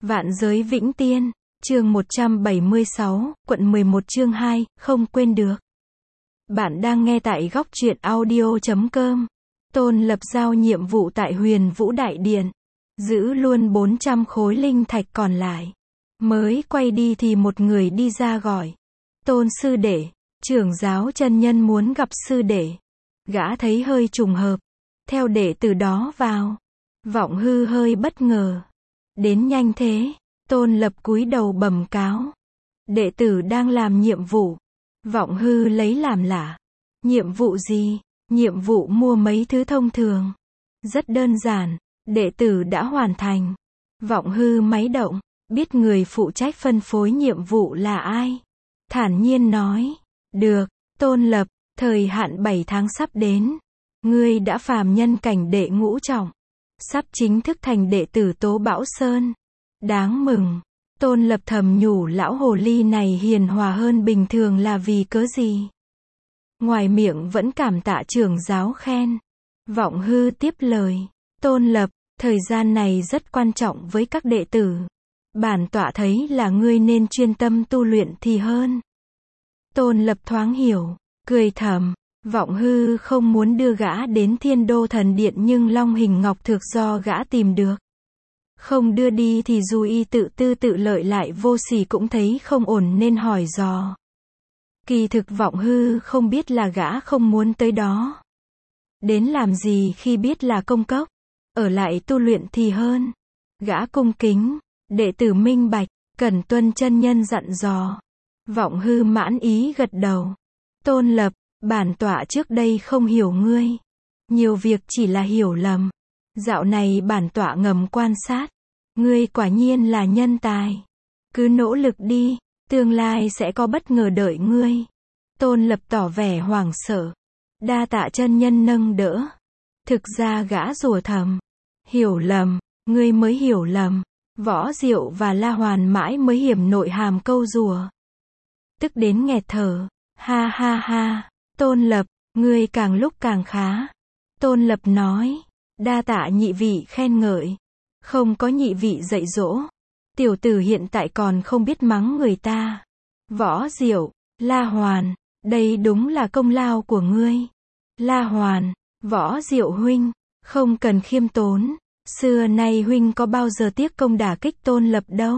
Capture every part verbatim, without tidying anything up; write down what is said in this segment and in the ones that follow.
Vạn giới vĩnh tiên, chương một trăm bảy mươi sáu, quận mười một chương hai, không quên được. Bạn đang nghe tại góc truyện audio chấm com. Tôn Lập giao nhiệm vụ tại Huyền Vũ Đại Điện. Giữ luôn bốn trăm khối linh thạch còn lại. Mới quay đi thì một người đi ra gọi. Tôn sư đệ, trưởng giáo chân nhân muốn gặp sư đệ. Gã thấy hơi trùng hợp. Theo đệ tử đó vào. Vọng Hư hơi bất ngờ. Đến nhanh thế. Tôn Lập cúi đầu bẩm cáo. Đệ tử đang làm nhiệm vụ. Vọng Hư lấy làm lạ. Nhiệm vụ gì? Nhiệm vụ mua mấy thứ thông thường. Rất đơn giản. Đệ tử đã hoàn thành. Vọng Hư máy động. Biết người phụ trách phân phối nhiệm vụ là ai. Thản nhiên nói. Được, Tôn Lập, thời hạn bảy tháng sắp đến. Ngươi đã phàm nhân cảnh đệ ngũ trọng. Sắp chính thức thành đệ tử Tố Bão Sơn. Đáng mừng. Tôn Lập thầm nhủ lão hồ ly này hiền hòa hơn bình thường là vì cớ gì. Ngoài miệng vẫn cảm tạ trưởng giáo khen. Vọng Hư tiếp lời. Tôn Lập, thời gian này rất quan trọng với các đệ tử. Bản tọa thấy là ngươi nên chuyên tâm tu luyện thì hơn. Tôn Lập thoáng hiểu, cười thầm. Vọng Hư không muốn đưa gã đến Thiên Đô Thần Điện nhưng Long Hình Ngọc Thược do gã tìm được. Không đưa đi thì dù y tự tư tự lợi lại vô sỉ cũng thấy không ổn nên hỏi dò. Kỳ thực Vọng Hư không biết là gã không muốn tới đó. Đến làm gì khi biết là công cốc. Ở lại tu luyện thì hơn. Gã cung kính. Đệ tử minh bạch. Cần tuân chân nhân dặn dò. Vọng Hư mãn ý gật đầu. Tôn Lập, bản tọa trước đây không hiểu ngươi. Nhiều việc chỉ là hiểu lầm. Dạo này bản tọa ngầm quan sát. Ngươi quả nhiên là nhân tài. Cứ nỗ lực đi. Tương lai sẽ có bất ngờ đợi ngươi. Tôn Lập tỏ vẻ hoảng sợ. Đa tạ chân nhân nâng đỡ. Thực ra gã rủa thầm. Hiểu lầm. Ngươi mới hiểu lầm. Võ Diệu và La Hoàn mãi mới hiểm nội hàm câu rùa. Tức đến nghẹt thở. Ha ha ha. Tôn Lập, ngươi càng lúc càng khá. Tôn Lập nói. Đa tạ nhị vị khen ngợi. Không có nhị vị dạy dỗ. Tiểu tử hiện tại còn không biết mắng người ta. Võ Diệu, La Hoàn, đây đúng là công lao của ngươi. La Hoàn, Võ Diệu huynh, không cần khiêm tốn. Xưa nay huynh có bao giờ tiếc công đả kích Tôn Lập đâu.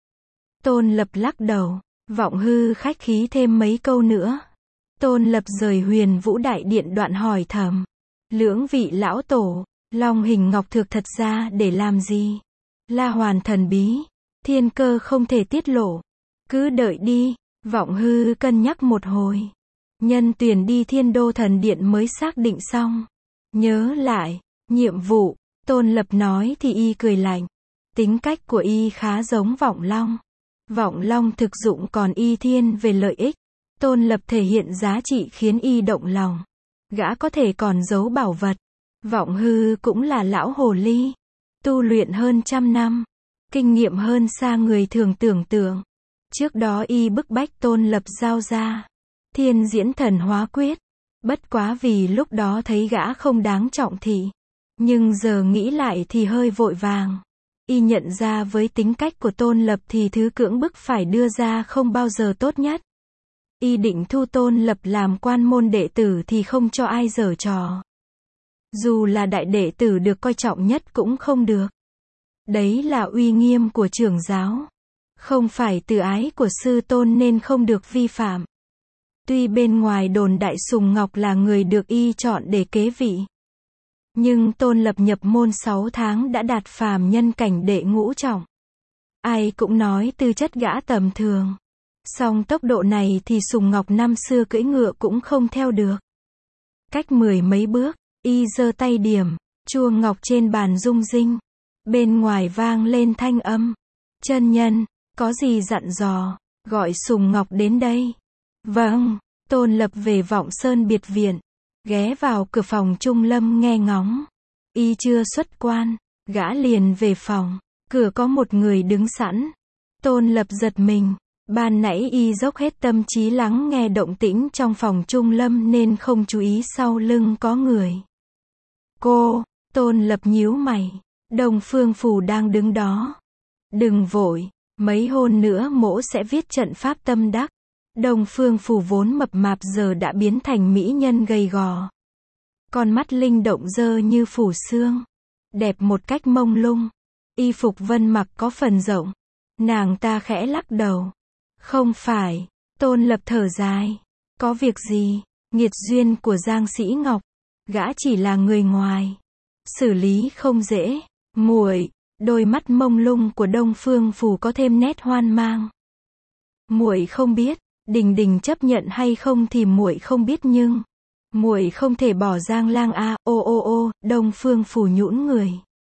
Tôn Lập lắc đầu. Vọng Hư khách khí thêm mấy câu nữa. Tôn Lập rời Huyền Vũ Đại Điện đoạn hỏi thầm. Lưỡng vị lão tổ, Long Hình Ngọc Thược thật ra để làm gì? La Hoàn thần bí, thiên cơ không thể tiết lộ. Cứ đợi đi. Vọng Hư cân nhắc một hồi. Nhân tuyển đi Thiên Đô Thần Điện mới xác định xong. Nhớ lại, nhiệm vụ. Tôn Lập nói thì y cười lạnh. Tính cách của y khá giống Vọng Long. Vọng Long thực dụng còn y thiên về lợi ích. Tôn Lập thể hiện giá trị khiến y động lòng. Gã có thể còn giấu bảo vật. Vọng Hư cũng là lão hồ ly. Tu luyện hơn trăm năm. Kinh nghiệm hơn xa người thường tưởng tượng. Trước đó y bức bách Tôn Lập giao ra Thiên Diễn Thần Hóa Quyết. Bất quá vì lúc đó thấy gã không đáng trọng thị. Nhưng giờ nghĩ lại thì hơi vội vàng. Y nhận ra với tính cách của Tôn Lập thì thứ cưỡng bức phải đưa ra không bao giờ tốt nhất. Y định thu Tôn Lập làm quan môn đệ tử thì không cho ai giở trò. Dù là đại đệ tử được coi trọng nhất cũng không được. Đấy là uy nghiêm của trưởng giáo. Không phải từ ái của sư tôn nên không được vi phạm. Tuy bên ngoài đồn đại Sùng Ngọc là người được y chọn để kế vị. Nhưng Tôn Lập nhập môn sáu tháng đã đạt phàm nhân cảnh đệ ngũ trọng. Ai cũng nói tư chất gã tầm thường. Song tốc độ này thì Sùng Ngọc năm xưa cưỡi ngựa cũng không theo được. Cách mười mấy bước, y giơ tay điểm, chuông ngọc trên bàn rung rinh. Bên ngoài vang lên thanh âm. Chân nhân, có gì dặn dò, gọi Sùng Ngọc đến đây. Vâng, Tôn Lập về Vọng Sơn biệt viện. Ghé vào cửa phòng Trung Lâm nghe ngóng. Y chưa xuất quan, gã liền về phòng. Cửa có một người đứng sẵn. Tôn Lập giật mình. Ban nãy y dốc hết tâm trí lắng nghe động tĩnh trong phòng Trung Lâm nên không chú ý sau lưng có người. Cô, Tôn Lập nhíu mày. Đông Phương Phù đang đứng đó. Đừng vội, mấy hôm nữa mỗ sẽ viết trận pháp tâm đắc. Đông Phương Phù vốn mập mạp giờ đã biến thành mỹ nhân gầy gò. Con mắt linh động dơ như phủ xương. Đẹp một cách mông lung. Y phục Vân mặc có phần rộng. Nàng ta khẽ lắc đầu. Không phải, Tôn Lập thở dài. Có việc gì, nghiệt duyên của Giang Sĩ Ngọc. Gã chỉ là người ngoài. Xử lý không dễ. Muội, đôi mắt mông lung của Đông Phương Phù có thêm nét hoang mang. Muội không biết, Đình Đình chấp nhận hay không thì muội không biết nhưng muội không thể bỏ Giang Lang a. Ô ô ô, Đông Phương Phù nhũn người.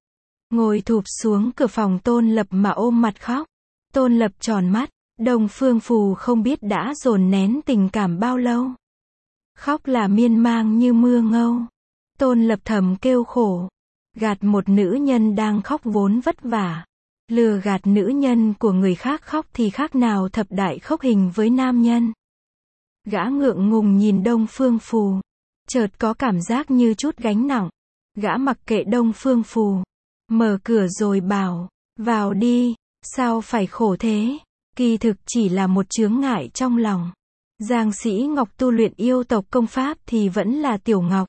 Ngồi thụp xuống cửa phòng Tôn Lập mà ôm mặt khóc. Tôn Lập tròn mắt, Đông Phương Phù không biết đã dồn nén tình cảm bao lâu. Khóc là miên man như mưa ngâu. Tôn Lập thầm kêu khổ. Gạt một nữ nhân đang khóc vốn vất vả. Lừa gạt nữ nhân của người khác khóc thì khác nào thập đại khốc hình với nam nhân. Gã ngượng ngùng nhìn Đông Phương Phù. Chợt có cảm giác như chút gánh nặng. Gã mặc kệ Đông Phương Phù. Mở cửa rồi bảo, vào đi, sao phải khổ thế. Kỳ thực chỉ là một chướng ngại trong lòng. Giang Sĩ Ngọc tu luyện yêu tộc công pháp thì vẫn là Tiểu Ngọc.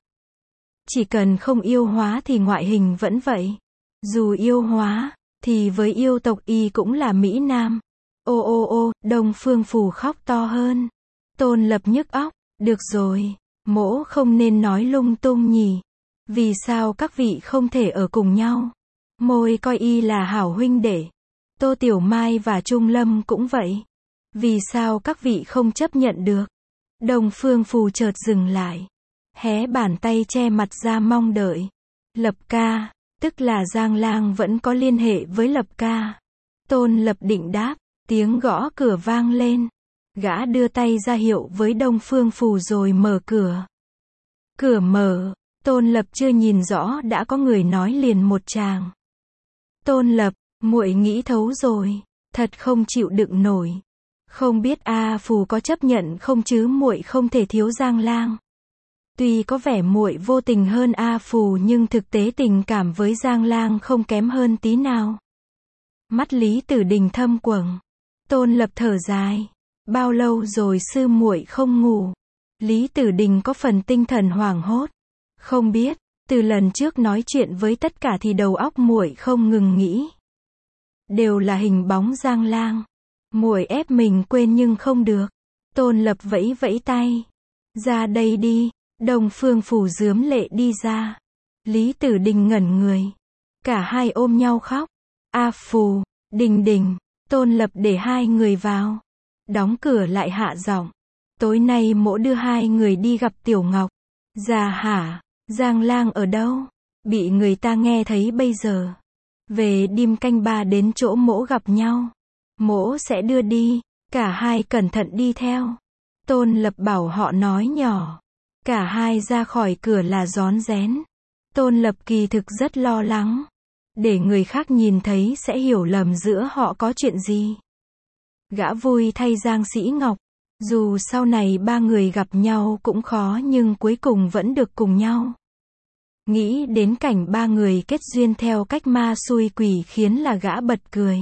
Chỉ cần không yêu hóa thì ngoại hình vẫn vậy. Dù yêu hóa, thì với yêu tộc y cũng là Mỹ Nam. Ô ô ô, Đông Phương Phù khóc to hơn. Tôn Lập nhức óc, được rồi, mỗ không nên nói lung tung nhỉ. Vì sao các vị không thể ở cùng nhau? Môi coi y là hảo huynh đệ. Tô Tiểu Mai và Trung Lâm cũng vậy. Vì sao các vị không chấp nhận được? Đông Phương Phù chợt dừng lại. Hé bàn tay che mặt ra mong đợi. Lập ca, tức là Giang Lang vẫn có liên hệ với Lập ca. Tôn Lập định đáp, tiếng gõ cửa vang lên. Gã đưa tay ra hiệu với Đông Phương Phù rồi mở cửa. Cửa mở, Tôn Lập chưa nhìn rõ đã có người nói liền một tràng. Tôn Lập, muội nghĩ thấu rồi, thật không chịu đựng nổi. Không biết A Phù có chấp nhận không chứ muội không thể thiếu Giang Lang. Tuy có vẻ muội vô tình hơn A Phù nhưng thực tế tình cảm với Giang Lang không kém hơn tí nào. Mắt Lý Tử Đình thâm quầng. Tôn Lập thở dài. Bao lâu rồi sư muội không ngủ? Lý Tử Đình có phần tinh thần hoảng hốt. Không biết, từ lần trước nói chuyện với tất cả thì đầu óc muội không ngừng nghĩ. Đều là hình bóng Giang Lang. Muội ép mình quên nhưng không được. Tôn Lập vẫy vẫy tay. Ra đây đi. Đông Phương Phù rướm lệ đi ra. Lý Tử Đình ngẩn người. Cả hai ôm nhau khóc. A Phù, Đình Đình, Tôn Lập để hai người vào. Đóng cửa lại hạ giọng. Tối nay mỗ đưa hai người đi gặp Tiểu Ngọc. Dạ hả? Giang Lang ở đâu? Bị người ta nghe thấy bây giờ. Về đêm canh ba đến chỗ mỗ gặp nhau. Mỗ sẽ đưa đi. Cả hai cẩn thận đi theo. Tôn Lập bảo họ nói nhỏ. Cả hai ra khỏi cửa là rón rén. Tôn Lập kỳ thực rất lo lắng. Để người khác nhìn thấy sẽ hiểu lầm giữa họ có chuyện gì. Gã vui thay Giang Sĩ Ngọc. Dù sau này ba người gặp nhau cũng khó nhưng cuối cùng vẫn được cùng nhau. Nghĩ đến cảnh ba người kết duyên theo cách ma xui quỷ khiến là gã bật cười.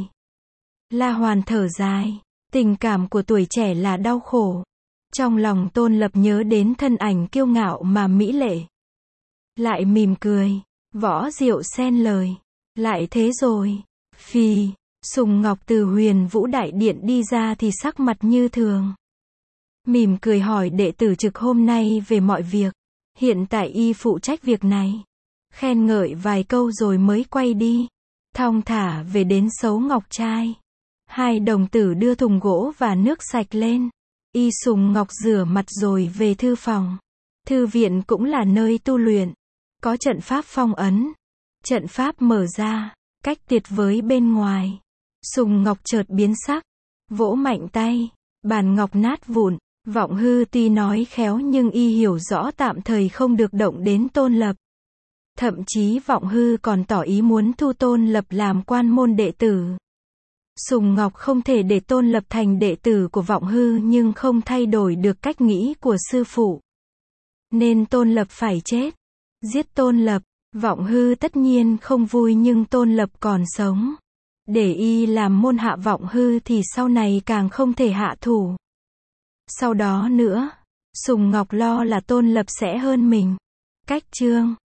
La Hoàn thở dài. Tình cảm của tuổi trẻ là đau khổ. Trong lòng Tôn Lập nhớ đến thân ảnh kiêu ngạo mà mỹ lệ. Lại mỉm cười. Võ Diệu xen lời. Lại thế rồi. Phì. Sùng Ngọc từ Huyền Vũ Đại Điện đi ra thì sắc mặt như thường. Mỉm cười hỏi đệ tử trực hôm nay về mọi việc. Hiện tại y phụ trách việc này. Khen ngợi vài câu rồi mới quay đi. Thong thả về đến Sấu Ngọc Trai. Hai đồng tử đưa thùng gỗ và nước sạch lên. Y Sùng Ngọc rửa mặt rồi về thư phòng. Thư viện cũng là nơi tu luyện. Có trận pháp phong ấn. Trận pháp mở ra. Cách tuyệt với bên ngoài. Sùng Ngọc chợt biến sắc. Vỗ mạnh tay. Bàn ngọc nát vụn. Vọng Hư tuy nói khéo nhưng y hiểu rõ tạm thời không được động đến Tôn Lập. Thậm chí Vọng Hư còn tỏ ý muốn thu Tôn Lập làm quan môn đệ tử. Sùng Ngọc không thể để Tôn Lập thành đệ tử của Vọng Hư nhưng không thay đổi được cách nghĩ của sư phụ. Nên Tôn Lập phải chết. Giết Tôn Lập. Vọng Hư tất nhiên không vui nhưng Tôn Lập còn sống. Để y làm môn hạ vọng hư thì sau này càng không thể hạ thủ. Sau đó nữa, Sùng Ngọc lo là Tôn Lập sẽ hơn mình. Cách chương